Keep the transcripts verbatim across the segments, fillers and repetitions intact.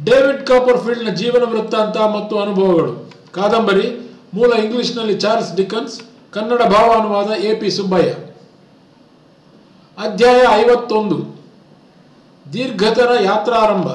David ಕಾಪರ್ಫೀಲ್ಡ್ನ ಜೀವನ ವೃತ್ತಾಂತ ಮತ್ತು ಅನುಭವಗಳು. ಕಾದಂಬರಿ. ಮೂಲ ಇಂಗ್ಲಿಷ್ನಲ್ಲಿ ಚಾರ್ಲ್ಸ್ ಡಿಕನ್ಸ್, ಕನ್ನಡ ಭಾವಾನುವಾದ ಎ ಪಿ ಸುಬ್ಬಯ್ಯ. ಅಧ್ಯಾಯ ಐವತ್ತೊಂದು. ದೀರ್ಘತರ ಯಾತ್ರಾರಂಭ.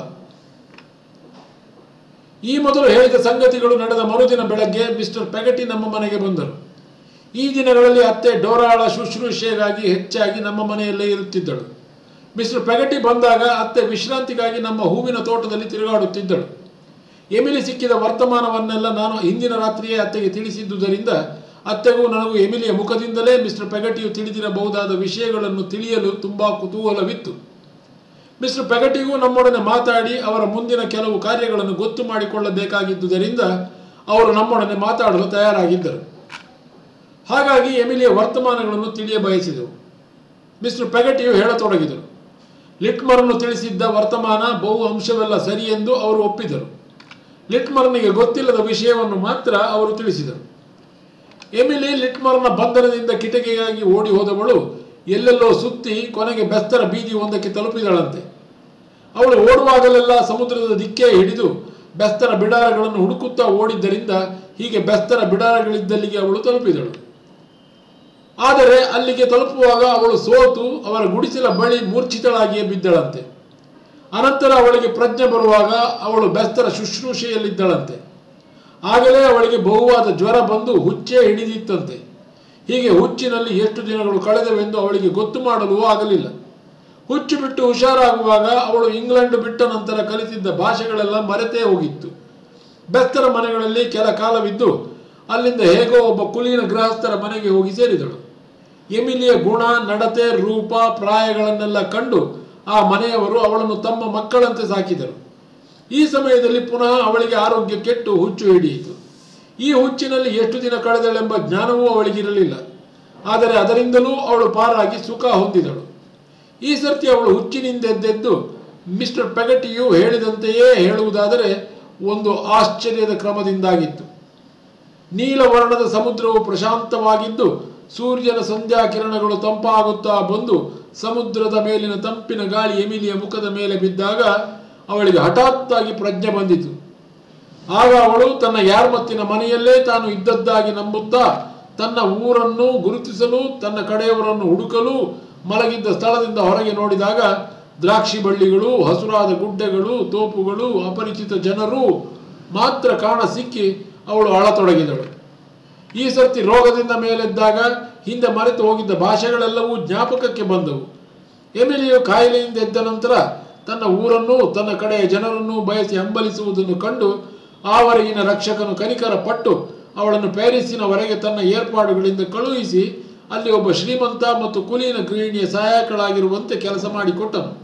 ಈ ಮೊದಲು ಹೇಳಿದ ಸಂಗತಿಗಳು ನಡೆದ ಮರುದಿನ ಬೆಳಗ್ಗೆ ಮಿಸ್ಟರ್ ಪೆಗಟಿ ನಮ್ಮ ಮನೆಗೆ ಬಂದರು. ಈ ದಿನಗಳಲ್ಲಿ ಅತ್ತೆ ಡೋರಾಳ ಶುಶ್ರೂಷೆಗಾಗಿ ಹೆಚ್ಚಾಗಿ ನಮ್ಮ ಮನೆಯಲ್ಲೇ ಇರುತ್ತಿದ್ದಳು. ಮಿಸ್ಟರ್ ಪೆಗಟಿ ಬಂದಾಗ ಅತ್ತೆ ವಿಶ್ರಾಂತಿಗಾಗಿ ನಮ್ಮ ಹೂವಿನ ತೋಟದಲ್ಲಿ ತಿರುಗಾಡುತ್ತಿದ್ದಳು. ಎಮಿಲಿ ಸಿಕ್ಕಿದ ವರ್ತಮಾನವನ್ನೆಲ್ಲ ನಾನು ಹಿಂದಿನ ರಾತ್ರಿಯೇ ಅತ್ತೆಗೆ ತಿಳಿಸಿದ್ದುದರಿಂದ ಅತ್ತೆಗೂ ನನಗೂ ಎಮಿಲಿಯ ಮುಖದಿಂದಲೇ ಮಿಸ್ಟರ್ ಪೆಗಟಿಯು ತಿಳಿದಿರಬಹುದಾದ ವಿಷಯಗಳನ್ನು ತಿಳಿಯಲು ತುಂಬಾ ಕುತೂಹಲವಿತ್ತು. ಮಿಸ್ಟರ್ ಪೆಗಟಿಗೂ ನಮ್ಮೊಡನೆ ಮಾತಾಡಿ ಅವರ ಮುಂದಿನ ಕೆಲವು ಕಾರ್ಯಗಳನ್ನು ಗೊತ್ತು ಮಾಡಿಕೊಳ್ಳಬೇಕಾಗಿದ್ದುದರಿಂದ ಅವರು ನಮ್ಮೊಡನೆ ಮಾತಾಡಲು ತಯಾರಾಗಿದ್ದರು. ಹಾಗಾಗಿ ಎಮಿಲಿಯ ವರ್ತಮಾನಗಳನ್ನು ತಿಳಿಯ ಬಯಸಿದೆವು. ಮಿಸ್ಟರ್ ಪೆಗಟಿಯು ಹೇಳತೊಡಗಿದರು. ಲಿಟ್ಮರ್ನು ತಿಳಿಸಿದ್ದ ವರ್ತಮಾನ ಬಹು ಅಂಶವೆಲ್ಲ ಸರಿ ಎಂದು ಅವರು ಒಪ್ಪಿದರು. ಲಿಟ್ಮರ್ನಿಗೆ ಗೊತ್ತಿಲ್ಲದ ವಿಷಯವನ್ನು ಮಾತ್ರ ಅವರು ತಿಳಿಸಿದರು. ಎಮಿಲಿ ಲಿಟ್ಮರ್ನ ಬಂಧನದಿಂದ ಕಿಟಕಿಗಾಗಿ ಓಡಿ ಹೋದವಳು ಎಲ್ಲೆಲ್ಲೋ ಸುತ್ತಿ ಕೊನೆಗೆ ಬೆಸ್ತರ ಬೀದಿ ಒಂದಕ್ಕೆ ತಲುಪಿದಳಂತೆ. ಅವಳು ಓಡುವಾಗಲೆಲ್ಲ ಸಮುದ್ರದ ದಿಕ್ಕೇ ಹಿಡಿದು ಬೆಸ್ತರ ಬಿಡಾರಗಳನ್ನು ಹುಡುಕುತ್ತಾ ಓಡಿದ್ದರಿಂದ ಹೀಗೆ ಬೆಸ್ತರ ಬಿಡಾರಗಳಿದ್ದಲ್ಲಿಗೆ ಅವಳು ತಲುಪಿದಳು. ಆದರೆ ಅಲ್ಲಿಗೆ ತಲುಪುವಾಗ ಅವಳು ಸೋತು ಅವರ ಗುಡಿಸಲ ಬಳಿ ಮೂರ್ಛಿತಳಾಗಿಯೇ ಬಿದ್ದಳಂತೆ. ಅನಂತರ ಅವಳಿಗೆ ಪ್ರಜ್ಞೆ ಬರುವಾಗ ಅವಳು ಬೆಸ್ತರ ಶುಶ್ರೂಷೆಯಲ್ಲಿದ್ದಳಂತೆ. ಆಗಲೇ ಅವಳಿಗೆ ಬಹುವಾದ ಜ್ವರ ಬಂದು ಹುಚ್ಚೇ ಹಿಡಿದಿತ್ತಂತೆ. ಹೀಗೆ ಹುಚ್ಚಿನಲ್ಲಿ ಎಷ್ಟು ದಿನಗಳು ಕಳೆದವೆಂದು ಅವಳಿಗೆ ಗೊತ್ತು ಮಾಡಲು ಆಗಲಿಲ್ಲ. ಹುಚ್ಚು ಬಿಟ್ಟು ಹುಷಾರಾಗುವಾಗ ಅವಳು ಇಂಗ್ಲೆಂಡ್ ಬಿಟ್ಟ ನಂತರ ಕಲಿತಿದ್ದ ಭಾಷೆಗಳೆಲ್ಲ ಮರೆತೇ ಹೋಗಿತ್ತು. ಬೆಸ್ತರ ಮನೆಗಳಲ್ಲಿ ಕೆಲ ಕಾಲವಿದ್ದು ಅಲ್ಲಿಂದ ಹೇಗೋ ಒಬ್ಬ ಕುಲೀನ ಗೃಹಸ್ಥರ ಮನೆಗೆ ಹೋಗಿ ಸೇರಿದಳು. ಎಮಿಲಿಯ ಗುಣ, ನಡತೆ, ರೂಪ, ಪ್ರಾಯಗಳನ್ನೆಲ್ಲ ಕಂಡು ಆ ಮನೆಯವರು ಅವಳನ್ನು ತಮ್ಮ ಮಕ್ಕಳಂತೆ ಸಾಕಿದರು. ಈ ಸಮಯದಲ್ಲಿ ಪುನಃ ಅವಳಿಗೆ ಆರೋಗ್ಯ ಕೆಟ್ಟು ಹುಚ್ಚು ಹಿಡಿಯಿತು. ಈ ಹುಚ್ಚಿನಲ್ಲಿ ಎಷ್ಟು ದಿನ ಕಳೆದಳೆಂಬ ಜ್ಞಾನವೂ ಅವಳಿಗಿರಲಿಲ್ಲ. ಆದರೆ ಅದರಿಂದಲೂ ಅವಳು ಪಾರಾಗಿ ಸುಖ ಹೊಂದಿದಳು. ಈ ಸರ್ತಿ ಅವಳು ಹುಚ್ಚಿನಿಂದೆದ್ದೆದ್ದು ಮಿಸ್ಟರ್ ಪೆಗಟಿಯು ಹೇಳಿದಂತೆಯೇ ಹೇಳುವುದಾದರೆ ಒಂದು ಆಶ್ಚರ್ಯದ ಕ್ರಮದಿಂದಾಗಿತ್ತು. ನೀಲವರ್ಣದ ಸಮುದ್ರವು ಪ್ರಶಾಂತವಾಗಿದ್ದು ಸೂರ್ಯನ ಸಂಧ್ಯಾ ಕಿರಣಗಳು ತಂಪಾಗುತ್ತಾ ಬಂದು ಸಮುದ್ರದ ಮೇಲಿನ ತಂಪಿನ ಗಾಳಿ ಎಮಿಲಿಯ ಮುಖದ ಮೇಲೆ ಬಿದ್ದಾಗ ಅವಳಿಗೆ ಹಠಾತ್ತಾಗಿ ಪ್ರಜ್ಞೆ ಬಂದಿತು. ಆಗ ಅವಳು ತನ್ನ ಯಾರ್ಮತ್ತಿನ ಮನೆಯಲ್ಲೇ ತಾನು ಇದ್ದದ್ದಾಗಿ ನಂಬುತ್ತಾ ತನ್ನ ಊರನ್ನು ಗುರುತಿಸಲು ತನ್ನ ಕಡೆಯವರನ್ನು ಹುಡುಕಲು ಮಲಗಿದ್ದ ಸ್ಥಳದಿಂದ ಹೊರಗೆ ನೋಡಿದಾಗ ದ್ರಾಕ್ಷಿ ಬಳ್ಳಿಗಳು, ಹಸುರಾದ ಗುಡ್ಡೆಗಳು, ತೋಪುಗಳು, ಅಪರಿಚಿತ ಜನರು ಮಾತ್ರ ಕಾಣ ಸಿಕ್ಕಿ ಅವಳು ಅಳತೊಡಗಿದಳು. ಈ ಸರ್ತಿ ರೋಗದಿಂದ ಮೇಲೆದ್ದಾಗ ಹಿಂದೆ ಮರೆತು ಹೋಗಿದ್ದ ಭಾಷೆಗಳೆಲ್ಲವೂ ಜ್ಞಾಪಕಕ್ಕೆ ಬಂದವು. ಎಮಿಲಿಯು ಕಾಯಿಲೆಯಿಂದ ಎದ್ದ ನಂತರ ತನ್ನ ಊರನ್ನು ತನ್ನ ಕಡೆಯ ಜನರನ್ನು ಬಯಸಿ ಹಂಬಲಿಸುವುದನ್ನು ಕಂಡು ಆವರೆಗಿನ ರಕ್ಷಕನು ಕನಿಕರ ಪಟ್ಟು ಅವಳನ್ನು ಪ್ಯಾರಿಸ್ಸಿನವರೆಗೆ ತನ್ನ ಏರ್ಪಾಡುಗಳಿಂದ ಕಳುಹಿಸಿ ಅಲ್ಲಿ ಒಬ್ಬ ಶ್ರೀಮಂತ ಮತ್ತು ಕುಲೀನ ಗೃಹಿಣಿಯ ಸಹಾಯಕಳಾಗಿರುವಂತೆ ಕೆಲಸ ಮಾಡಿಕೊಟ್ಟನು.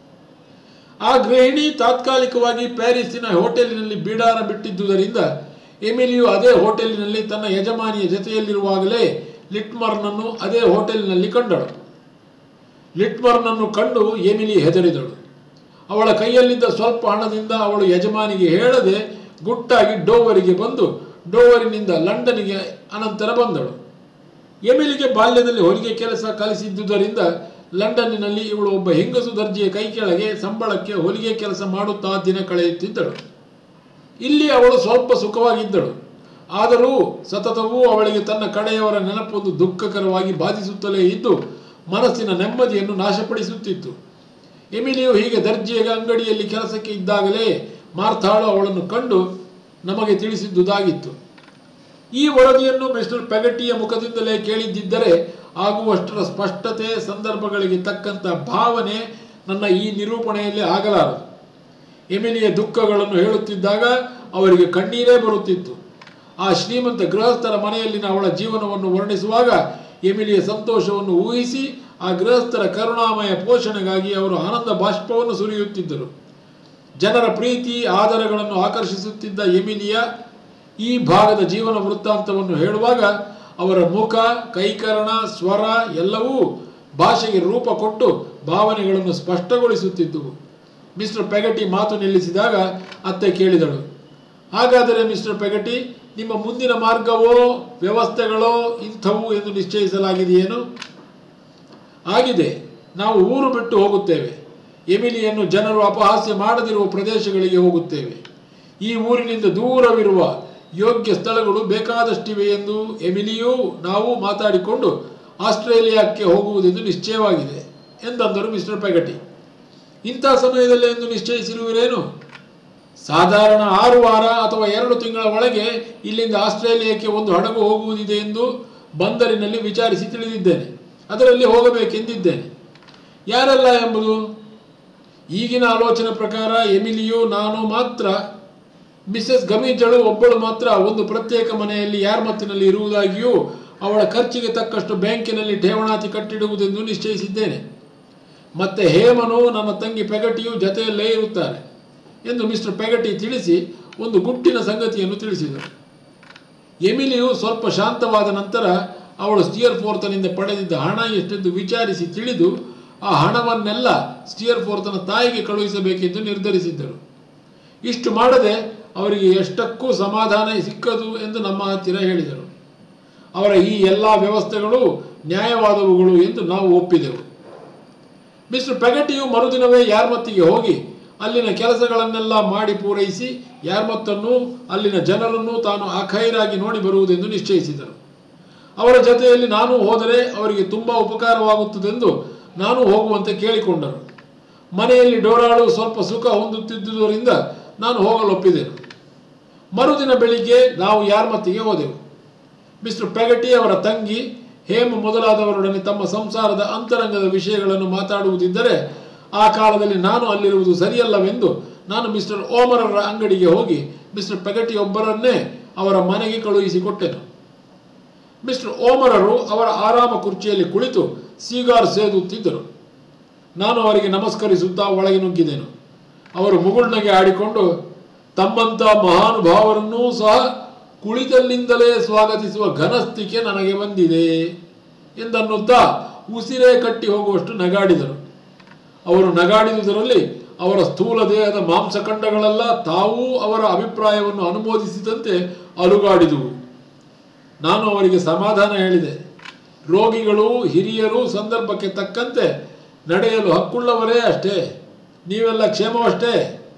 ಆ ಗೃಹಿಣಿ ತಾತ್ಕಾಲಿಕವಾಗಿ ಪ್ಯಾರಿಸ್ಸಿನ ಹೋಟೆಲಿನಲ್ಲಿ ಬಿಡಾರ ಬಿಟ್ಟಿದ್ದುದರಿಂದ ಎಮಿಲಿಯು ಅದೇ ಹೋಟೆಲಿನಲ್ಲಿ ತನ್ನ ಯಜಮಾನಿಯ ಜೊತೆಯಲ್ಲಿರುವಾಗಲೇ ಲಿಟ್ಮರ್ನನ್ನು ಅದೇ ಹೋಟೆಲಿನಲ್ಲಿ ಕಂಡಳು. ಲಿಟ್ಮರ್ನನ್ನು ಕಂಡು ಎಮಿಲಿ ಹೆದರಿದಳು. ಅವಳ ಕೈಯಲ್ಲಿದ್ದ ಸ್ವಲ್ಪ ಹಣದಿಂದ ಅವಳು ಯಜಮಾನಿಗೆ ಹೇಳದೆ ಗುಟ್ಟಾಗಿ ಡೋವರಿಗೆ ಬಂದು ಡೋವರಿನಿಂದ ಲಂಡನ್ನಿಗೆ ಅನಂತರ ಬಂದಳು. ಎಮಿಲಿಗೆ ಬಾಲ್ಯದಲ್ಲಿ ಹೊಲಿಗೆ ಕೆಲಸ ಕಲಿಸಿದ್ದುದರಿಂದ ಲಂಡನ್ನಿನಲ್ಲಿ ಇವಳು ಒಬ್ಬ ಹೆಂಗಸು ದರ್ಜೆಯ ಕೈ ಕೆಳಗೆ ಸಂಬಳಕ್ಕೆ ಹೊಲಿಗೆ ಕೆಲಸ ಮಾಡುತ್ತಾ ದಿನ ಕಳೆಯುತ್ತಿದ್ದಳು. ಇಲ್ಲಿ ಅವಳು ಸ್ವಲ್ಪ ಸುಖವಾಗಿದ್ದಳು. ಆದರೂ ಸತತವೂ ಅವಳಿಗೆ ತನ್ನ ಕಡೆಯವರ ನೆನಪೊಂದು ದುಃಖಕರವಾಗಿ ಬಾಧಿಸುತ್ತಲೇ ಇದ್ದು ಮನಸ್ಸಿನ ನೆಮ್ಮದಿಯನ್ನು ನಾಶಪಡಿಸುತ್ತಿತ್ತು. ಎಮಿಲಿಯು ಹೀಗೆ ದರ್ಜೆಯ ಅಂಗಡಿಯಲ್ಲಿ ಕೆಲಸಕ್ಕೆ ಇದ್ದಾಗಲೇ ಮಾರ್ಥಾಳು ಅವಳನ್ನು ಕಂಡು ನಮಗೆ ತಿಳಿಸಿದ್ದುದಾಗಿತ್ತು. ಈ ವರದಿಯನ್ನು ಮಿಸ್ಟರ್ ಪೆಗಟಿಯ ಮುಖದಿಂದಲೇ ಕೇಳಿದ್ದಿದ್ದರೆ ಆಗುವಷ್ಟರ ಸ್ಪಷ್ಟತೆ, ಸಂದರ್ಭಗಳಿಗೆ ತಕ್ಕಂಥ ಭಾವನೆ ನನ್ನ ಈ ನಿರೂಪಣೆಯಲ್ಲಿ ಆಗಲಾರದು. ಎಮಿಲಿಯ ದುಃಖಗಳನ್ನು ಹೇಳುತ್ತಿದ್ದಾಗ ಅವರಿಗೆ ಕಣ್ಣೀರೇ ಬರುತ್ತಿತ್ತು. ಆ ಶ್ರೀಮಂತ ಗೃಹಸ್ಥರ ಮನೆಯಲ್ಲಿನ ಅವಳ ಜೀವನವನ್ನು ವರ್ಣಿಸುವಾಗ ಎಮಿಲಿಯ ಸಂತೋಷವನ್ನು ಊಹಿಸಿ ಆ ಗೃಹಸ್ಥರ ಕರುಣಾಮಯ ಪೋಷಣೆಗಾಗಿ ಅವರು ಆನಂದ ಬಾಷ್ಪವನ್ನು ಸುರಿಯುತ್ತಿದ್ದರು. ಜನರ ಪ್ರೀತಿ ಆದರಗಳನ್ನು ಆಕರ್ಷಿಸುತ್ತಿದ್ದ ಎಮಿಲಿಯ ಈ ಭಾಗದ ಜೀವನ ವೃತ್ತಾಂತವನ್ನು ಹೇಳುವಾಗ ಅವರ ಮುಖ, ಕೈಕರಣ, ಸ್ವರ ಎಲ್ಲವೂ ಭಾಷೆಗೆ ರೂಪ ಕೊಟ್ಟು ಭಾವನೆಗಳನ್ನು ಸ್ಪಷ್ಟಗೊಳಿಸುತ್ತಿದ್ದುವು. ಮಿಸ್ಟರ್ ಪೆಗಟಿ ಮಾತು ನಿಲ್ಲಿಸಿದಾಗ ಅತ್ತೆ ಕೇಳಿದಳು, ಹಾಗಾದರೆ ಮಿಸ್ಟರ್ ಪೆಗಟಿ, ನಿಮ್ಮ ಮುಂದಿನ ಮಾರ್ಗವೋ ವ್ಯವಸ್ಥೆಗಳೋ ಇಂಥವು ಎಂದು ನಿಶ್ಚಯಿಸಲಾಗಿದೆಯೇನು? ಆಗಿದೆ. ನಾವು ಊರು ಬಿಟ್ಟು ಹೋಗುತ್ತೇವೆ. ಎಮಿಲಿಯನ್ನು ಜನರು ಅಪಹಾಸ್ಯ ಮಾಡದಿರುವ ಪ್ರದೇಶಗಳಿಗೆ ಹೋಗುತ್ತೇವೆ. ಈ ಊರಿನಿಂದ ದೂರವಿರುವ ಯೋಗ್ಯ ಸ್ಥಳಗಳು ಬೇಕಾದಷ್ಟಿವೆ ಎಂದು ಎಮಿಲಿಯೂ ನಾವು ಮಾತಾಡಿಕೊಂಡು ಆಸ್ಟ್ರೇಲಿಯಾಕ್ಕೆ ಹೋಗುವುದೆಂದು ನಿಶ್ಚಯವಾಗಿದೆ ಎಂದಂದರು ಮಿಸ್ಟರ್ ಪೆಗಟಿ. ಇಂಥ ಸಮಯದಲ್ಲಿ ಎಂದು ನಿಶ್ಚಯಿಸಿರುವಿರೇನು? ಸಾಧಾರಣ ಆರು ವಾರ ಅಥವಾ ಎರಡು ತಿಂಗಳ ಒಳಗೆ ಇಲ್ಲಿಂದ ಆಸ್ಟ್ರೇಲಿಯಾಕ್ಕೆ ಒಂದು ಹಡಗು ಹೋಗುವುದಿದೆ ಎಂದು ಬಂದರಿನಲ್ಲಿ ವಿಚಾರಿಸಿ ತಿಳಿದಿದ್ದೇನೆ. ಅದರಲ್ಲಿ ಹೋಗಬೇಕೆಂದಿದ್ದೇನೆ. ಯಾರೆಲ್ಲ ಎಂಬುದು? ಈಗಿನ ಆಲೋಚನೆ ಪ್ರಕಾರ ಎಮಿಲಿಯು ನಾನು ಮಾತ್ರ. ಮಿಸೆಸ್ ಗಮೀಜಳು ಒಬ್ಬಳು ಮಾತ್ರ ಒಂದು ಪ್ರತ್ಯೇಕ ಮನೆಯಲ್ಲಿ ಯಾರ್ಮತ್ತಿನಲ್ಲಿ ಇರುವುದಾಗಿಯೂ ಅವಳ ಖರ್ಚಿಗೆ ತಕ್ಕಷ್ಟು ಬ್ಯಾಂಕಿನಲ್ಲಿ ಠೇವಣಾತಿ ಕಟ್ಟಿಡುವುದೆಂದು ನಿಶ್ಚಯಿಸಿದ್ದೇನೆ. ಮತ್ತೆ ಹೇಮನು ನನ್ನ ತಂಗಿ ಪೆಗಟಿಯು ಜತೆಯಲ್ಲೇ ಇರುತ್ತಾರೆ ಎಂದು ಮಿಸ್ಟರ್ ಪೆಗಟಿ ತಿಳಿಸಿ ಒಂದು ಗುಟ್ಟಿನ ಸಂಗತಿಯನ್ನು ತಿಳಿಸಿದರು. ಎಮಿಲಿಯು ಸ್ವಲ್ಪ ಶಾಂತವಾದ ನಂತರ ಅವಳು ಸ್ಟಿಯರ್ಫೋರ್ತನಿಂದ ಪಡೆದಿದ್ದ ಹಣ ಎಷ್ಟೆಂದು ವಿಚಾರಿಸಿ ತಿಳಿದು ಆ ಹಣವನ್ನೆಲ್ಲ ಸ್ಟಿಯರ್ಫೋರ್ತನ ತಾಯಿಗೆ ಕಳುಹಿಸಬೇಕೆಂದು ನಿರ್ಧರಿಸಿದ್ದರು. ಇಷ್ಟು ಮಾಡದೆ ಅವರಿಗೆ ಎಷ್ಟಕ್ಕೂ ಸಮಾಧಾನ ಸಿಕ್ಕದು ಎಂದು ನಮ್ಮ ಹತ್ತಿರ ಹೇಳಿದರು. ಅವರ ಈ ಎಲ್ಲ ವ್ಯವಸ್ಥೆಗಳು ನ್ಯಾಯವಾದವುಗಳು ಎಂದು ನಾವು ಒಪ್ಪಿದೆವು. ಮಿಸ್ಟರ್ ಪೆಗಟಿಯು ಮರುದಿನವೇ ಯಾರ್ಮತ್ತಿಗೆ ಹೋಗಿ ಅಲ್ಲಿನ ಕೆಲಸಗಳನ್ನೆಲ್ಲ ಮಾಡಿ ಪೂರೈಸಿ ಯಾರ್ಮತ್ತನ್ನು ಅಲ್ಲಿನ ಜನರನ್ನು ತಾನು ಅಖೈರಾಗಿ ನೋಡಿ ಬರುವುದೆಂದು ನಿಶ್ಚಯಿಸಿದರು. ಅವರ ಜೊತೆಯಲ್ಲಿ ನಾನು ಹೋದರೆ ಅವರಿಗೆ ತುಂಬ ಉಪಕಾರವಾಗುತ್ತದೆಂದು ನಾನು ಹೋಗುವಂತೆ ಕೇಳಿಕೊಂಡರು. ಮನೆಯಲ್ಲಿ ಡೋರಾಳು ಸ್ವಲ್ಪ ಸುಖ ಹೊಂದುತ್ತಿದ್ದುದರಿಂದ ನಾನು ಹೋಗಲೊಪ್ಪಿದೆನು. ಮರುದಿನ ಬೆಳಿಗ್ಗೆ ನಾವು ಯಾರ್ಮತ್ತಿಗೆ ಹೋದೆವು. ಮಿಸ್ಟರ್ ಪೆಗಟಿ ಅವರ ತಂಗಿ ಹೇಮ ಮೊದಲಾದವರೊಡನೆ ತಮ್ಮ ಸಂಸಾರದ ಅಂತರಂಗದ ವಿಷಯಗಳನ್ನು ಮಾತಾಡುವುದಿದ್ದರೆ ಆ ಕಾಲದಲ್ಲಿ ನಾನು ಅಲ್ಲಿರುವುದು ಸರಿಯಲ್ಲವೆಂದು ನಾನು ಮಿಸ್ಟರ್ ಓಮರರ ಅಂಗಡಿಗೆ ಹೋಗಿ ಮಿಸ್ಟರ್ ಪೆಗಟಿ ಒಬ್ಬರನ್ನೇ ಅವರ ಮನೆಗೆ ಕಳುಹಿಸಿಕೊಟ್ಟೆನು. ಮಿಸ್ಟರ್ ಓಮರರು ಅವರ ಆರಾಮ ಕುರ್ಚಿಯಲ್ಲಿ ಕುಳಿತು ಸೀಗಾರ್ ಸೇದುತ್ತಿದ್ದರು. ನಾನು ಅವರಿಗೆ ನಮಸ್ಕರಿಸುತ್ತಾ ಒಳಗೆ ನುಗ್ಗಿದೆನು. ಅವರು ಮುಗುಳ್ನಗೆ ಆಡಿಕೊಂಡು ತಮ್ಮಂಥ ಮಹಾನುಭಾವರನ್ನೂ ಸಹ ಕುಳಿತಲ್ಲಿಂದಲೇ ಸ್ವಾಗತಿಸುವ ಘನಸ್ಥಿಕೆ ನನಗೆ ಬಂದಿದೆ ಎಂದನ್ನುತ್ತಾ ಉಸಿರೇ ಕಟ್ಟಿ ಹೋಗುವಷ್ಟು ನಗಾಡಿದರು. ಅವರು ನಗಾಡಿದುದರಲ್ಲಿ ಅವರ ಸ್ಥೂಲ ದೇಹದ ಮಾಂಸಖಂಡಗಳೆಲ್ಲ ತಾವೂ ಅವರ ಅಭಿಪ್ರಾಯವನ್ನು ಅನುಮೋದಿಸಿದಂತೆ ಅಲುಗಾಡಿದುವು. ನಾನು ಅವರಿಗೆ ಸಮಾಧಾನ ಹೇಳಿದೆ. ರೋಗಿಗಳು ಹಿರಿಯರು ಸಂದರ್ಭಕ್ಕೆ ತಕ್ಕಂತೆ ನಡೆಯಲು ಹಕ್ಕುಳ್ಳವರೇ ಅಷ್ಟೇ. ನೀವೆಲ್ಲ ಕ್ಷೇಮವಷ್ಟೇ?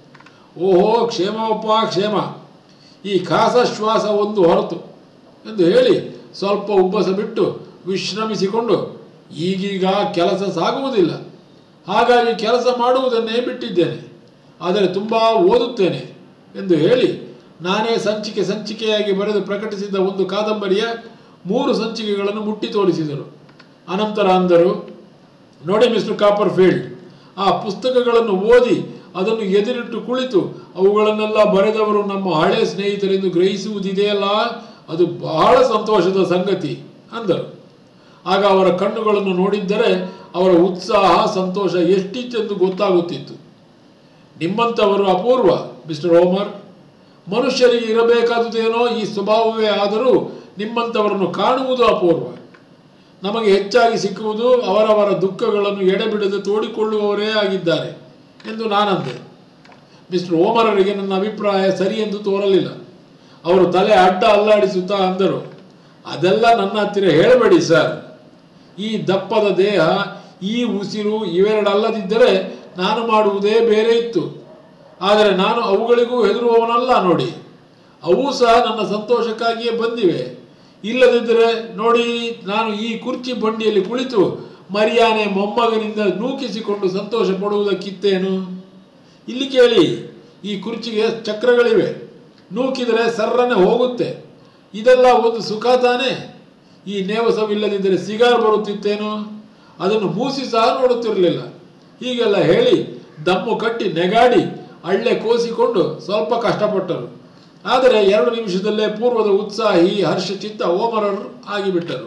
ಓಹೋ, ಕ್ಷೇಮವಪ್ಪ ಕ್ಷೇಮ. ಈ ಕಾಸ ಶ್ವಾಸ ಒಂದು ಹೊರತು ಎಂದು ಹೇಳಿ ಸ್ವಲ್ಪ ಉಬ್ಬಸ ಬಿಟ್ಟು ವಿಶ್ರಮಿಸಿಕೊಂಡು ಈಗೀಗ ಕೆಲಸ ಸಾಗುವುದಿಲ್ಲ, ಹಾಗಾಗಿ ಕೆಲಸ ಮಾಡುವುದನ್ನೇ ಬಿಟ್ಟಿದ್ದೇನೆ, ಆದರೆ ತುಂಬ ಓದುತ್ತೇನೆ ಎಂದು ಹೇಳಿ ನಾನೇ ಸಂಚಿಕೆ ಸಂಚಿಕೆಯಾಗಿ ಬರೆದು ಪ್ರಕಟಿಸಿದ ಒಂದು ಕಾದಂಬರಿಯ ಮೂರು ಸಂಚಿಕೆಗಳನ್ನು ಮುಟ್ಟಿ ತೋರಿಸಿದರು. ಅನಂತರ ಅಂದರು, ನೋಡಿ ಮಿಸ್ಟರ್ ಕಾಪರ್ಫೀಲ್ಡ್, ಆ ಪುಸ್ತಕಗಳನ್ನು ಓದಿ ಅದನ್ನು ಎದುರಿಟ್ಟು ಕುಳಿತು ಅವುಗಳನ್ನೆಲ್ಲ ಬರೆದವರು ನಮ್ಮ ಹಳೆ ಸ್ನೇಹಿತರೆಂದು ಗ್ರಹಿಸುವುದಿದೆಯಲ್ಲ, ಅದು ಬಹಳ ಸಂತೋಷದ ಸಂಗತಿ ಅಂದರು. ಆಗ ಅವರ ಕಣ್ಣುಗಳನ್ನು ನೋಡಿದ್ದರೆ ಅವರ ಉತ್ಸಾಹ ಸಂತೋಷ ಎಷ್ಟಿತ್ತೆಂದು ಗೊತ್ತಾಗುತ್ತಿತ್ತು. ನಿಮ್ಮಂಥವರು ಅಪೂರ್ವ ಮಿಸ್ಟರ್ ಓಮರ್. ಮನುಷ್ಯರಿಗೆ ಇರಬೇಕಾದುದೇನೋ ಈ ಸ್ವಭಾವವೇ ಆದರೂ ನಿಮ್ಮಂಥವರನ್ನು ಕಾಣುವುದು ಅಪೂರ್ವ. ನಮಗೆ ಹೆಚ್ಚಾಗಿ ಸಿಕ್ಕುವುದು ಅವರವರ ದುಃಖಗಳನ್ನು ಎಡೆಬಿಡದೆ ತೋಡಿಕೊಳ್ಳುವವರೇ ಆಗಿದ್ದಾರೆ ಎಂದು ನಾನಂದೆ. ಮಿಸ್ಟರ್ ಓಮರರಿಗೆ ನನ್ನ ಅಭಿಪ್ರಾಯ ಸರಿ ಎಂದು ತೋರಲಿಲ್ಲ. ಅವರು ತಲೆ ಅಡ್ಡ ಅಲ್ಲಾಡಿಸುತ್ತಾ ಅಂದರು, ಅದೆಲ್ಲ ನನ್ನ ಹತ್ತಿರ ಹೇಳಬೇಡಿ ಸರ್. ಈ ದಪ್ಪದ ದೇಹ, ಈ ಉಸಿರು ಇವೆರಡಲ್ಲದಿದ್ದರೆ ನಾನು ಮಾಡುವುದೇ ಬೇರೆ ಇತ್ತು. ಆದರೆ ನಾನು ಅವುಗಳಿಗೂ ಹೆದರುವವನಲ್ಲ ನೋಡಿ. ಅವು ಸಹ ನನ್ನ ಸಂತೋಷಕ್ಕಾಗಿಯೇ ಬಂದಿವೆ. ಇಲ್ಲದಿದ್ದರೆ ನೋಡಿ, ನಾನು ಈ ಕುರ್ಚಿ ಬಂಡಿಯಲ್ಲಿ ಕುಳಿತು ಮರಿಯಾನೆ ಮೊಮ್ಮಗನಿಂದ ನೂಕಿಸಿಕೊಂಡು ಸಂತೋಷ ಪಡುವುದಕ್ಕಿತ್ತೇನು? ಇಲ್ಲಿ ಕೇಳಿ, ಈ ಕುರ್ಚಿಗೆ ಚಕ್ರಗಳಿವೆ, ನೂಕಿದರೆ ಸರ್ರನೆ ಹೋಗುತ್ತೆ. ಇದೆಲ್ಲ ಒಂದು ಸುಖ ತಾನೇ. ಈ ನೇವಸವಿಲ್ಲದಿದ್ದರೆ ಸಿಗಾರ್ ಬರುತ್ತಿತ್ತೇನು? ಅದನ್ನು ಮೂಸಿ ಸಹ ನೋಡುತ್ತಿರಲಿಲ್ಲ. ಹೀಗೆಲ್ಲ ಹೇಳಿ ದಮ್ಮು ಕಟ್ಟಿ ನೆಗಾಡಿ ಹಳ್ಳೆ ಕೋಸಿಕೊಂಡು ಸ್ವಲ್ಪ ಕಷ್ಟಪಟ್ಟರು. ಆದರೆ ಎರಡು ನಿಮಿಷದಲ್ಲೇ ಪೂರ್ವದ ಉತ್ಸಾಹಿ ಹರ್ಷಚಿತ್ತ ಓಮರರು ಆಗಿಬಿಟ್ಟರು.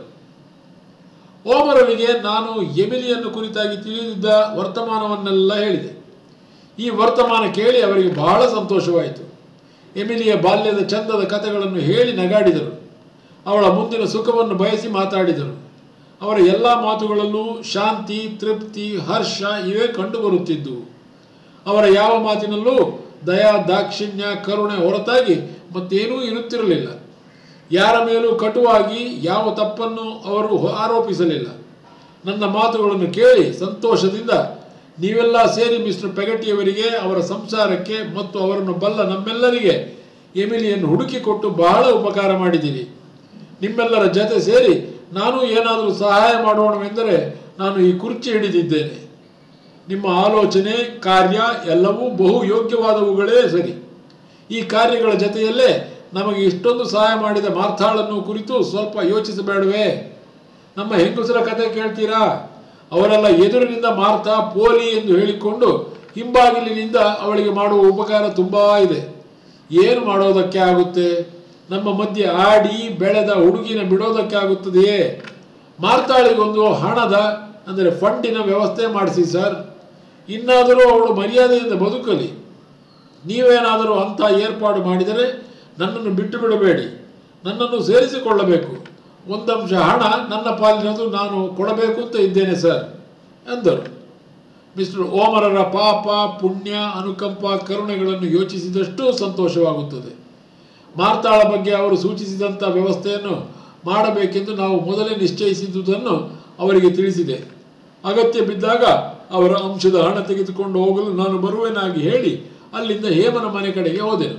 ಓಮರರಿಗೆ ನಾನು ಎಮಿಲಿಯನ್ನು ಕುರಿತಾಗಿ ತಿಳಿದಿದ್ದ ವರ್ತಮಾನವನ್ನೆಲ್ಲ ಹೇಳಿದೆ. ಈ ವರ್ತಮಾನ ಕೇಳಿ ಅವರಿಗೆ ಬಹಳ ಸಂತೋಷವಾಯಿತು. ಎಮಿಲಿಯ ಬಾಲ್ಯದ ಚಂದದ ಕಥೆಗಳನ್ನು ಹೇಳಿ ನಗಾಡಿದರು. ಅವಳ ಮುಂದಿನ ಸುಖವನ್ನು ಬಯಸಿ ಮಾತಾಡಿದರು. ಅವರ ಎಲ್ಲ ಮಾತುಗಳಲ್ಲೂ ಶಾಂತಿ, ತೃಪ್ತಿ, ಹರ್ಷ ಇವೇ ಕಂಡುಬರುತ್ತಿದ್ದುವು. ಅವರ ಯಾವ ಮಾತಿನಲ್ಲೂ ದಯಾ, ದಾಕ್ಷಿಣ್ಯ, ಕರುಣೆ ಹೊರತಾಗಿ ಮತ್ತೇನೂ ಇರುತ್ತಿರಲಿಲ್ಲ. ಯಾರ ಮೇಲೂ ಕಟುವಾಗಿ ಯಾವ ತಪ್ಪನ್ನು ಅವರು ಆರೋಪಿಸಲಿಲ್ಲ. ನನ್ನ ಮಾತುಗಳನ್ನು ಕೇಳಿ ಸಂತೋಷದಿಂದ ನೀವೆಲ್ಲ ಸೇರಿ ಮಿಸ್ಟರ್ ಪೆಗಟಿಯವರಿಗೆ, ಅವರ ಸಂಸಾರಕ್ಕೆ ಮತ್ತು ಅವರನ್ನು ಬಲ್ಲ ನಮ್ಮೆಲ್ಲರಿಗೆ ಎಮಿಲಿಯನ್ನು ಹುಡುಕಿಕೊಟ್ಟು ಬಹಳ ಉಪಕಾರ ಮಾಡಿದ್ದೀರಿ. ನಿಮ್ಮೆಲ್ಲರ ಜೊತೆ ಸೇರಿ ನಾನು ಏನಾದರೂ ಸಹಾಯ ಮಾಡೋಣವೆಂದರೆ ನಾನು ಈ ಕುರ್ಚಿ ಹಿಡಿದಿದ್ದೇನೆ. ನಿಮ್ಮ ಆಲೋಚನೆ, ಕಾರ್ಯ ಎಲ್ಲವೂ ಬಹು ಯೋಗ್ಯವಾದವುಗಳೇ ಸರಿ. ಈ ಕಾರ್ಯಗಳ ಜೊತೆಯಲ್ಲೇ ನಮಗೆ ಇಷ್ಟೊಂದು ಸಹಾಯ ಮಾಡಿದ ಮಾರ್ಥಾಳನ್ನು ಕುರಿತು ಸ್ವಲ್ಪ ಯೋಚಿಸಬೇಡವೇ? ನಮ್ಮ ಹೆಂಗಸರ ಕತೆ ಕೇಳ್ತೀರಾ? ಅವರೆಲ್ಲ ಎದುರಿನಿಂದ ಮಾರ್ತಾ ಪೋಲಿ ಎಂದು ಹೇಳಿಕೊಂಡು ಹಿಂಬಾಗಿಲಿನಿಂದ ಅವಳಿಗೆ ಮಾಡುವ ಉಪಕಾರ ತುಂಬಾ ಇದೆ. ಏನು ಮಾಡೋದಕ್ಕೆ ಆಗುತ್ತೆ? ನಮ್ಮ ಮಧ್ಯೆ ಆಡಿ ಬೆಳೆದ ಹುಡುಗಿನ ಬಿಡೋದಕ್ಕೆ ಆಗುತ್ತದೆಯೇ? ಮಾರ್ತಾಳಿಗೊಂದು ಹಣದ ಅಂದರೆ ಫಂಡಿನ ವ್ಯವಸ್ಥೆ ಮಾಡಿಸಿ ಸರ್. ಇನ್ನಾದರೂ ಅವಳು ಮರ್ಯಾದೆಯಿಂದ ಬದುಕಲಿ. ನೀವೇನಾದರೂ ಅಂಥ ಏರ್ಪಾಡು ಮಾಡಿದರೆ ನನ್ನನ್ನು ಬಿಟ್ಟು ಬಿಡಬೇಡಿ. ನನ್ನನ್ನು ಸೇರಿಸಿಕೊಳ್ಳಬೇಕು. ಒಂದಂಶ ಹಣ ನನ್ನ ಪಾಲಿನದು ನಾನು ಕೊಡಬೇಕು ಅಂತ ಇದ್ದೇನೆ ಸರ್ ಎಂದರು. ಮಿಸ್ಟರ್ ಓಮರರ ಪಾಪ, ಪುಣ್ಯ, ಅನುಕಂಪ, ಕರುಣೆಗಳನ್ನು ಯೋಚಿಸಿದಷ್ಟು ಸಂತೋಷವಾಗುತ್ತದೆ. ಮಾರ್ತಾಳ ಬಗ್ಗೆ ಅವರು ಸೂಚಿಸಿದಂಥ ವ್ಯವಸ್ಥೆಯನ್ನು ಮಾಡಬೇಕೆಂದು ನಾವು ಮೊದಲೇ ನಿಶ್ಚಯಿಸಿದುದನ್ನು ಅವರಿಗೆ ತಿಳಿಸಿದೆ. ಅಗತ್ಯ ಬಿದ್ದಾಗ ಅವರ ಅಂಶದ ಹಣ ತೆಗೆದುಕೊಂಡು ಹೋಗಲು ನಾನು ಬರುವೆನಾಗಿ ಹೇಳಿ ಅಲ್ಲಿಂದ ಹೇಮನ ಮನೆ ಕಡೆಗೆ ಹೋದೆನು.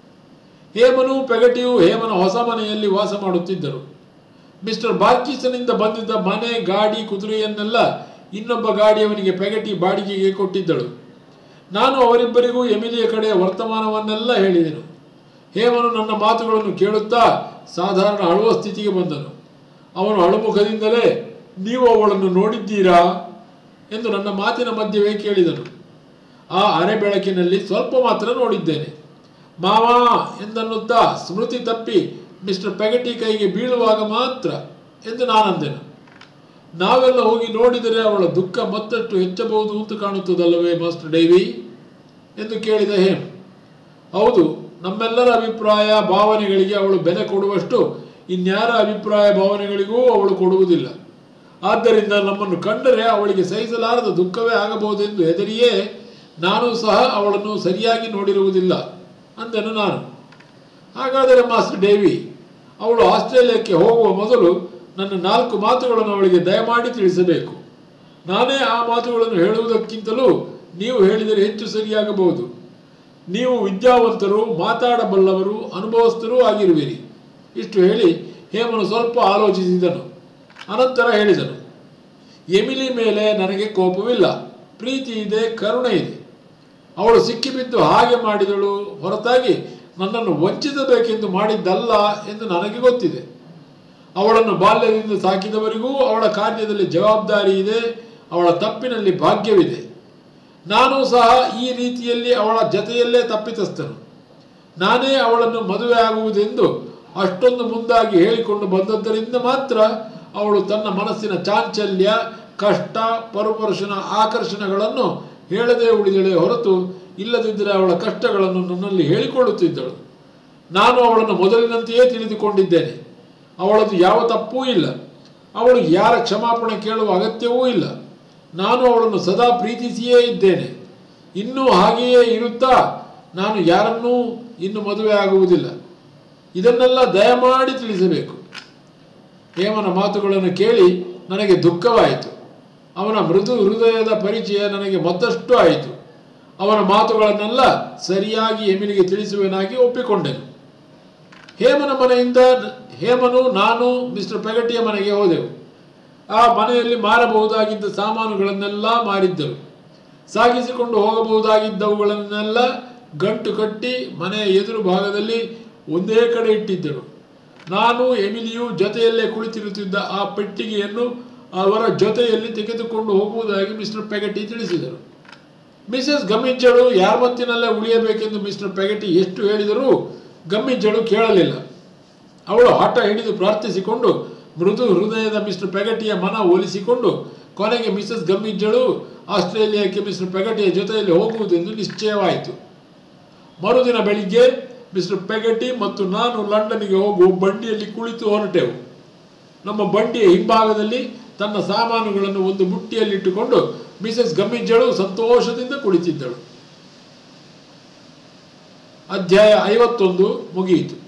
ಹೇಮನು ಪೆಗಟಿಯು ಹೇಮನ ಹೊಸ ಮನೆಯಲ್ಲಿ ವಾಸ ಮಾಡುತ್ತಿದ್ದರು. ಮಿಸ್ಟರ್ ಬಾರ್ಕಿಸನಿಂದ ಬಂದಿದ್ದ ಮನೆ, ಗಾಡಿ, ಕುದುರೆಯನ್ನೆಲ್ಲ ಇನ್ನೊಬ್ಬ ಗಾಡಿಯವನಿಗೆ ಪೆಗಟಿ ಬಾಡಿಗೆಗೆ ಕೊಟ್ಟಿದ್ದಳು. ನಾನು ಅವರಿಬ್ಬರಿಗೂ ಎಮಿಲಿಯ ಕಡೆಯ ವರ್ತಮಾನವನ್ನೆಲ್ಲ ಹೇಳಿದೆನು. ಹೇಮನು ನನ್ನ ಮಾತುಗಳನ್ನು ಕೇಳುತ್ತಾ ಸಾಧಾರಣ ಅಳುವ ಸ್ಥಿತಿಗೆ ಬಂದನು. ಅವನು ಅಳುಮುಖದಿಂದಲೇ ನೀವು ಅವಳನ್ನು ನೋಡಿದ್ದೀರಾ ಎಂದು ನನ್ನ ಮಾತಿನ ಮಧ್ಯವೇ ಕೇಳಿದನು. ಆ ಅರೆ ಬೆಳಕಿನಲ್ಲಿ ಸ್ವಲ್ಪ ಮಾತ್ರ ನೋಡಿದ್ದೇನೆ ಮಾವ ಎಂದನ್ನುತ್ತಾ ಸ್ಮೃತಿ ತಪ್ಪಿ ಮಿಸ್ಟರ್ ಪೆಗಟಿ ಕೈಗೆ ಬೀಳುವಾಗ ಮಾತ್ರ ಎಂದು ನಾನಂದೆನು. ನಾವೆಲ್ಲ ಹೋಗಿ ನೋಡಿದರೆ ಅವಳ ದುಃಖ ಮತ್ತಷ್ಟು ಹೆಚ್ಚಬಹುದು ಅಂತ ಕಾಣುತ್ತದಲ್ಲವೇ ಮಾಸ್ಟರ್ ಡೇವಿ ಎಂದು ಕೇಳಿದ ಹೇಮ್. ಹೌದು, ನಮ್ಮೆಲ್ಲರ ಅಭಿಪ್ರಾಯ ಭಾವನೆಗಳಿಗೆ ಅವಳು ಬೆಲೆ ಕೊಡುವಷ್ಟು ಇನ್ಯಾರ ಅಭಿಪ್ರಾಯ ಭಾವನೆಗಳಿಗೂ ಅವಳು ಕೊಡುವುದಿಲ್ಲ. ಆದ್ದರಿಂದ ನಮ್ಮನ್ನು ಕಂಡರೆ ಅವಳಿಗೆ ಸಹಿಸಲಾರದ ದುಃಖವೇ ಆಗಬಹುದೆಂದು ಹೆದರಿಯೇ ನಾನು ಸಹ ಅವಳನ್ನು ಸರಿಯಾಗಿ ನೋಡಿರುವುದಿಲ್ಲ ಅಂದೆನು ನಾನು. ಹಾಗಾದರೆ ಮಾಸ್ಟರ್ ಡೇವಿ, ಅವಳು ಆಸ್ಟ್ರೇಲಿಯಾಕ್ಕೆ ಹೋಗುವ ಮೊದಲು ನನ್ನ ನಾಲ್ಕು ಮಾತುಗಳನ್ನು ಅವಳಿಗೆ ದಯಮಾಡಿ ತಿಳಿಸಬೇಕು. ನಾನೇ ಆ ಮಾತುಗಳನ್ನು ಹೇಳುವುದಕ್ಕಿಂತಲೂ ನೀವು ಹೇಳಿದರೆ ಹೆಚ್ಚು ಸರಿಯಾಗಬಹುದು. ನೀವು ವಿದ್ಯಾವಂತರು, ಮಾತಾಡಬಲ್ಲವರು, ಅನುಭವಸ್ಥರೂ ಆಗಿರುವಿರಿ. ಇಷ್ಟು ಹೇಳಿ ಹೇಮನು ಸ್ವಲ್ಪ ಆಲೋಚಿಸಿದನು. ಅನಂತರ ಹೇಳಿದನು, ಎಮಿಲಿ ಮೇಲೆ ನನಗೆ ಕೋಪವಿಲ್ಲ, ಪ್ರೀತಿ ಇದೆ, ಕರುಣೆ ಇದೆ. ಅವಳು ಸಿಕ್ಕಿಬಿದ್ದು ಹಾಗೆ ಮಾಡಿದಳು ಹೊರತಾಗಿ ನನ್ನನ್ನು ವಂಚಿಸಬೇಕೆಂದು ಮಾಡಿದ್ದಲ್ಲ ಎಂದು ನನಗೆ ಗೊತ್ತಿದೆ. ಅವಳನ್ನು ಬಾಲ್ಯದಿಂದ ಸಾಕಿದವರಿಗೂ ಅವಳ ಕಾರ್ಯದಲ್ಲಿ ಜವಾಬ್ದಾರಿ ಇದೆ, ಅವಳ ತಪ್ಪಿನಲ್ಲಿ ಭಾಗ್ಯವಿದೆ. ನಾನು ಸಹ ಈ ರೀತಿಯಲ್ಲಿ ಅವಳ ಜತೆಯಲ್ಲೇ ತಪ್ಪಿತಸ್ಥನು. ನಾನೇ ಅವಳನ್ನು ಮದುವೆ ಆಗುವುದೆಂದು ಅಷ್ಟೊಂದು ಮುಂದಾಗಿ ಹೇಳಿಕೊಂಡು ಬಂದದ್ದರಿಂದ ಮಾತ್ರ ಅವಳು ತನ್ನ ಮನಸ್ಸಿನ ಚಾಂಚಲ್ಯ, ಕಷ್ಟ, ಪರಪುರುಷನ ಆಕರ್ಷಣೆಗಳನ್ನು ಹೇಳದೆ ಉಳಿದಳೆ ಹೊರತು ಇಲ್ಲದಿದ್ದರೆ ಅವಳ ಕಷ್ಟಗಳನ್ನು ನನ್ನಲ್ಲಿ ಹೇಳಿಕೊಳ್ಳುತ್ತಿದ್ದಳು. ನಾನು ಅವಳನ್ನು ಮೊದಲಿನಂತೆಯೇ ತಿಳಿದುಕೊಂಡಿದ್ದೇನೆ. ಅವಳದು ಯಾವ ತಪ್ಪೂ ಇಲ್ಲ. ಅವಳು ಯಾರ ಕ್ಷಮಾಪಣೆ ಕೇಳುವ ಅಗತ್ಯವೂ ಇಲ್ಲ. ನಾನು ಅವಳನ್ನು ಸದಾ ಪ್ರೀತಿಸಿಯೇ ಇದ್ದೇನೆ. ಇನ್ನೂ ಹಾಗೆಯೇ ಇರುತ್ತಾ ನಾನು ಯಾರನ್ನೂ ಇನ್ನು ಮದುವೆ ಆಗುವುದಿಲ್ಲ. ಇದನ್ನೆಲ್ಲ ದಯಮಾಡಿ ತಿಳಿಸಬೇಕು. ಹೇಮನ ಮಾತುಗಳನ್ನು ಕೇಳಿ ನನಗೆ ದುಃಖವಾಯಿತು. ಅವನ ಮೃದು ಹೃದಯದ ಪರಿಚಯ ನನಗೆ ಮತ್ತಷ್ಟು ಆಯಿತು. ಅವನ ಮಾತುಗಳನ್ನೆಲ್ಲ ಸರಿಯಾಗಿ ಎಮಿಲಿಗೆ ತಿಳಿಸುವೆನಾಗಿ ಒಪ್ಪಿಕೊಂಡೆನು. ಹೇಮನ ಮನೆಯಿಂದ ಹೇಮನು, ನಾನು ಮಿಸ್ಟರ್ ಪೆಗಟಿಯ ಮನೆಗೆ ಹೋದೆವು. ಆ ಮನೆಯಲ್ಲಿ ಮಾರಬಹುದಾಗಿದ್ದ ಸಾಮಾನುಗಳನ್ನೆಲ್ಲ ಮಾರಿದ್ದರು. ಸಾಗಿಸಿಕೊಂಡು ಹೋಗಬಹುದಾಗಿದ್ದವುಗಳನ್ನೆಲ್ಲ ಗಂಟು ಕಟ್ಟಿ ಮನೆಯ ಎದುರು ಭಾಗದಲ್ಲಿ ಒಂದೇ ಕಡೆ ಇಟ್ಟಿದ್ದರು. ನಾನು ಎಮಿಲಿಯು ಜೊತೆಯಲ್ಲೇ ಕುಳಿತಿರುತ್ತಿದ್ದ ಆ ಪೆಟ್ಟಿಗೆಯನ್ನು ಅವರ ಜೊತೆಯಲ್ಲಿ ತೆಗೆದುಕೊಂಡು ಹೋಗುವುದಾಗಿ ಮಿಸ್ಟರ್ ಪೆಗಟಿ ತಿಳಿಸಿದರು. ಮಿಸೆಸ್ ಗಮ್ಮಿಜ್ಜಳು ಯಾರ್ಮತ್ತಿನಲ್ಲೇ ಉಳಿಯಬೇಕೆಂದು ಮಿಸ್ಟರ್ ಪೆಗಟಿ ಎಷ್ಟು ಹೇಳಿದರೂ ಗಮ್ಮಿಜ್ಜಳು ಕೇಳಲಿಲ್ಲ. ಅವಳು ಹಠ ಹಿಡಿದು ಪ್ರಾರ್ಥಿಸಿಕೊಂಡು ಮೃದು ಹೃದಯದ ಮಿಸ್ಟರ್ ಪೆಗಟಿಯ ಮನ ಒಲಿಸಿಕೊಂಡು ಕೊನೆಗೆ ಮಿಸೆಸ್ ಗಮ್ಮಿಜ್ಜಳು ಆಸ್ಟ್ರೇಲಿಯಾಕ್ಕೆ ಮಿಸ್ಟರ್ ಪೆಗಟಿಯ ಜೊತೆಯಲ್ಲಿ ಹೋಗುವುದೆಂದು ನಿಶ್ಚಯವಾಯಿತು. ಮರುದಿನ ಬೆಳಿಗ್ಗೆ ಮಿಸ್ಟರ್ ಪೆಗಟಿ ಮತ್ತು ನಾನು ಲಂಡನ್ನಿಗೆ ಹೋಗುವ ಬಂಡಿಯಲ್ಲಿ ಕುಳಿತು ಹೊರಟೆವು. ನಮ್ಮ ಬಂಡಿಯ ಹಿಂಭಾಗದಲ್ಲಿ ತನ್ನ ಸಾಮಾನುಗಳನ್ನು ಒಂದು ಬುಟ್ಟಿಯಲ್ಲಿಟ್ಟುಕೊಂಡು ಮಿಸೆಸ್ ಗಮ್ಮಿಜ್ಜಳು ಸಂತೋಷದಿಂದ ಕುಳಿತಿದ್ದಳು. ಅಧ್ಯಾಯ ಐವತ್ತೊಂದು ಮುಗಿಯಿತು.